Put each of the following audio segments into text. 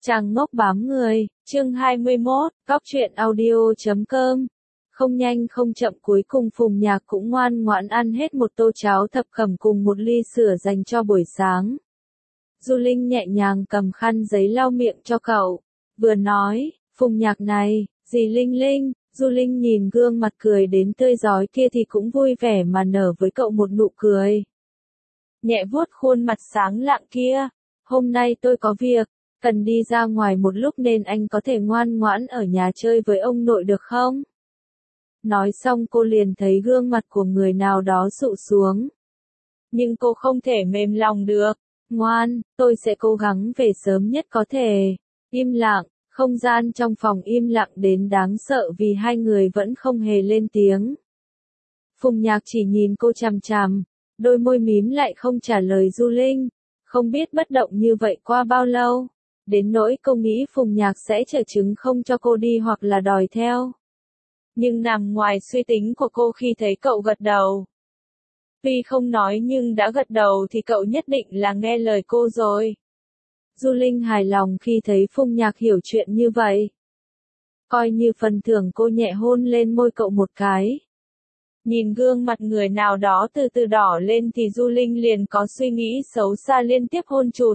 Chàng ngốc bám người, chương 21, cóc truyện audio.com. Không nhanh không chậm cuối cùng Phùng Nhạc cũng ngoan ngoãn ăn hết một tô cháo thập cẩm cùng một ly sữa dành cho buổi sáng. Du Linh nhẹ nhàng cầm khăn giấy lau miệng cho cậu, vừa nói, Phùng Nhạc này, dì Linh Linh. Du Linh nhìn gương mặt cười đến tươi rói kia thì cũng vui vẻ mà nở với cậu một nụ cười. Nhẹ vuốt khuôn mặt sáng lạng kia, hôm nay tôi có việc, cần đi ra ngoài một lúc nên anh có thể ngoan ngoãn ở nhà chơi với ông nội được không? Nói xong cô liền thấy gương mặt của người nào đó dụ xuống. Nhưng cô không thể mềm lòng được. Ngoan, tôi sẽ cố gắng về sớm nhất có thể. Im lặng, không gian trong phòng im lặng đến đáng sợ vì hai người vẫn không hề lên tiếng. Phùng Nhạc chỉ nhìn cô chằm chằm, đôi môi mím lại không trả lời Du Linh. Không biết bất động như vậy qua bao lâu. Đến nỗi cô nghĩ Phùng Nhạc sẽ trở chứng không cho cô đi hoặc là đòi theo. Nhưng nằm ngoài suy tính của cô khi thấy cậu gật đầu. Tuy không nói nhưng đã gật đầu thì cậu nhất định là nghe lời cô rồi. Du Linh hài lòng khi thấy Phùng Nhạc hiểu chuyện như vậy. Coi như phần thưởng cô nhẹ hôn lên môi cậu một cái. Nhìn gương mặt người nào đó từ từ đỏ lên thì Du Linh liền có suy nghĩ xấu xa liên tiếp hôn chụt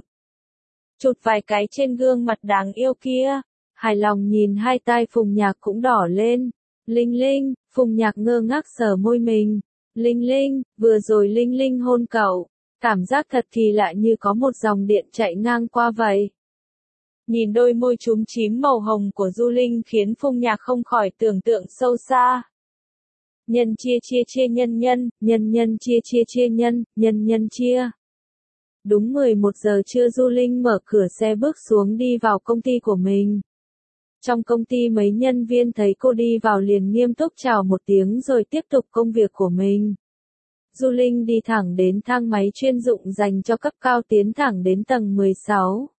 vài cái trên gương mặt đáng yêu kia, hài lòng nhìn hai tai Phùng Nhạc cũng đỏ lên. Linh Linh, Phùng Nhạc ngơ ngác sờ môi mình. Linh Linh, vừa rồi Linh Linh hôn cậu, cảm giác thật kỳ lạ như có một dòng điện chạy ngang qua vậy. Nhìn đôi môi chúm chím màu hồng của Du Linh khiến Phùng Nhạc không khỏi tưởng tượng sâu xa. Nhân chia chia chia nhân nhân, nhân nhân chia chia chia nhân, nhân nhân chia. Đúng 11 giờ trưa Du Linh mở cửa xe bước xuống đi vào công ty của mình. Trong công ty mấy nhân viên thấy cô đi vào liền nghiêm túc chào một tiếng rồi tiếp tục công việc của mình. Du Linh đi thẳng đến thang máy chuyên dụng dành cho cấp cao tiến thẳng đến tầng 16.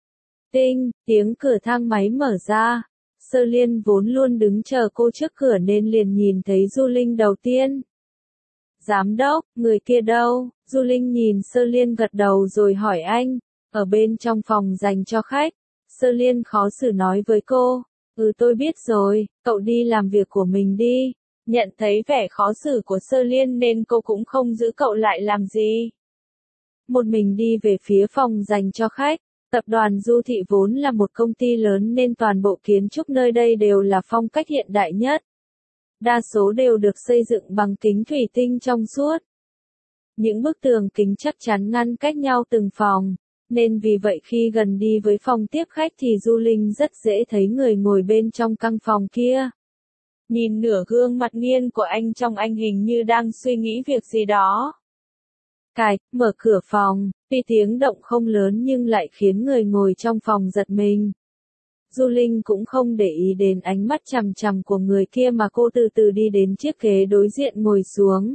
Tinh, tiếng cửa thang máy mở ra. Sơ Liên vốn luôn đứng chờ cô trước cửa nên liền nhìn thấy Du Linh đầu tiên. Giám đốc, người kia đâu? Du Linh nhìn Sơ Liên gật đầu rồi hỏi anh, ở bên trong phòng dành cho khách. Sơ Liên khó xử nói với cô, tôi biết rồi, cậu đi làm việc của mình đi. Nhận thấy vẻ khó xử của Sơ Liên nên cô cũng không giữ cậu lại làm gì. Một mình đi về phía phòng dành cho khách. Tập đoàn Du Thị vốn là một công ty lớn nên toàn bộ kiến trúc nơi đây đều là phong cách hiện đại nhất. Đa số đều được xây dựng bằng kính thủy tinh trong suốt. Những bức tường kính chắc chắn ngăn cách nhau từng phòng, nên vì vậy khi gần đi với phòng tiếp khách thì Du Linh rất dễ thấy người ngồi bên trong căn phòng kia. Nhìn nửa gương mặt nghiêng của anh trong anh hình như đang suy nghĩ việc gì đó. Cạch, mở cửa phòng, tuy tiếng động không lớn nhưng lại khiến người ngồi trong phòng giật mình. Du Linh cũng không để ý đến ánh mắt chằm chằm của người kia mà cô từ từ đi đến chiếc ghế đối diện ngồi xuống.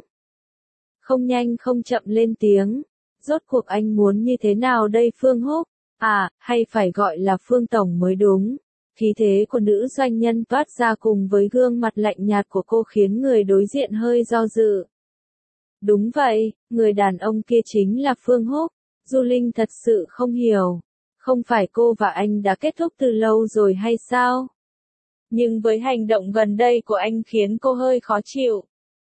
Không nhanh không chậm lên tiếng. Rốt cuộc anh muốn như thế nào đây Phương Húc? À, hay phải gọi là Phương Tổng mới đúng. Khí thế của nữ doanh nhân toát ra cùng với gương mặt lạnh nhạt của cô khiến người đối diện hơi do dự. Đúng vậy, người đàn ông kia chính là Phương Húc. Du Linh thật sự không hiểu. Không phải cô và anh đã kết thúc từ lâu rồi hay sao? Nhưng với hành động gần đây của anh khiến cô hơi khó chịu.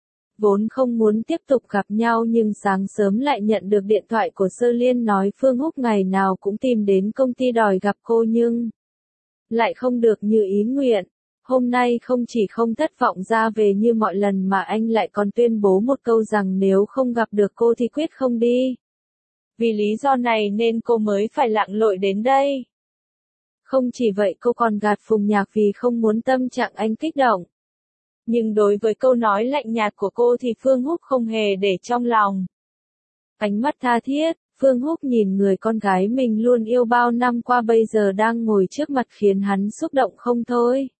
Vốn không muốn tiếp tục gặp nhau nhưng sáng sớm lại nhận được điện thoại của Sơ Liên nói Phương Húc ngày nào cũng tìm đến công ty đòi gặp cô nhưng lại không được như ý nguyện. Hôm nay không chỉ không thất vọng ra về như mọi lần mà anh lại còn tuyên bố một câu rằng nếu không gặp được cô thì quyết không đi. Vì lý do này nên cô mới phải lặn lội đến đây. Không chỉ vậy cô còn gạt Phùng Nhạc vì không muốn tâm trạng anh kích động. Nhưng đối với câu nói lạnh nhạt của cô thì Phương Húc không hề để trong lòng. Ánh mắt tha thiết, Phương Húc nhìn người con gái mình luôn yêu bao năm qua bây giờ đang ngồi trước mặt khiến hắn xúc động không thôi.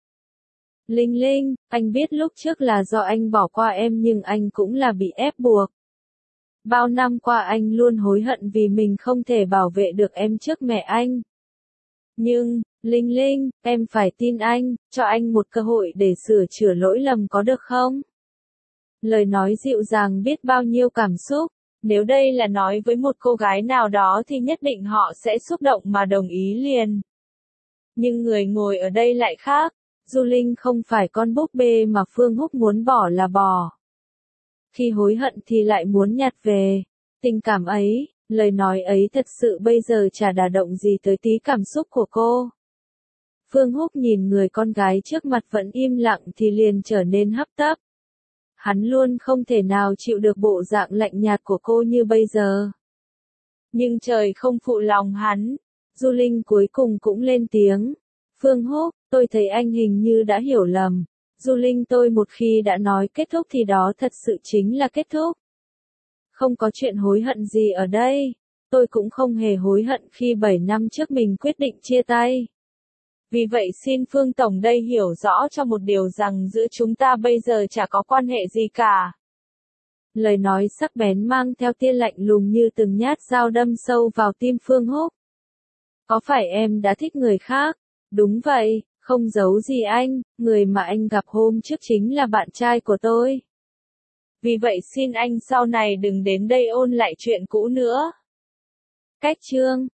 Linh Linh, anh biết lúc trước là do anh bỏ qua em nhưng anh cũng là bị ép buộc. Bao năm qua anh luôn hối hận vì mình không thể bảo vệ được em trước mẹ anh. Nhưng, Linh Linh, em phải tin anh, cho anh một cơ hội để sửa chữa lỗi lầm có được không? Lời nói dịu dàng biết bao nhiêu cảm xúc, nếu đây là nói với một cô gái nào đó thì nhất định họ sẽ xúc động mà đồng ý liền. Nhưng người ngồi ở đây lại khác. Du Linh không phải con búp bê mà Phương Húc muốn bỏ là bỏ. Khi hối hận thì lại muốn nhặt về. Tình cảm ấy, lời nói ấy thật sự bây giờ chả đả động gì tới tí cảm xúc của cô. Phương Húc nhìn người con gái trước mặt vẫn im lặng thì liền trở nên hấp tấp. Hắn luôn không thể nào chịu được bộ dạng lạnh nhạt của cô như bây giờ. Nhưng trời không phụ lòng hắn. Du Linh cuối cùng cũng lên tiếng. Phương Húc, tôi thấy anh hình như đã hiểu lầm. Du Linh, tôi một khi đã nói kết thúc thì đó thật sự chính là kết thúc. Không có chuyện hối hận gì ở đây. Tôi cũng không hề hối hận khi 7 năm trước mình quyết định chia tay. Vì vậy xin Phương Tổng đây hiểu rõ cho một điều rằng giữa chúng ta bây giờ chả có quan hệ gì cả. Lời nói sắc bén mang theo tia lạnh lùng như từng nhát dao đâm sâu vào tim Phương Húc. Có phải em đã thích người khác? Đúng vậy, không giấu gì anh, người mà anh gặp hôm trước chính là bạn trai của tôi. Vì vậy xin anh sau này đừng đến đây ôn lại chuyện cũ nữa. Cách chương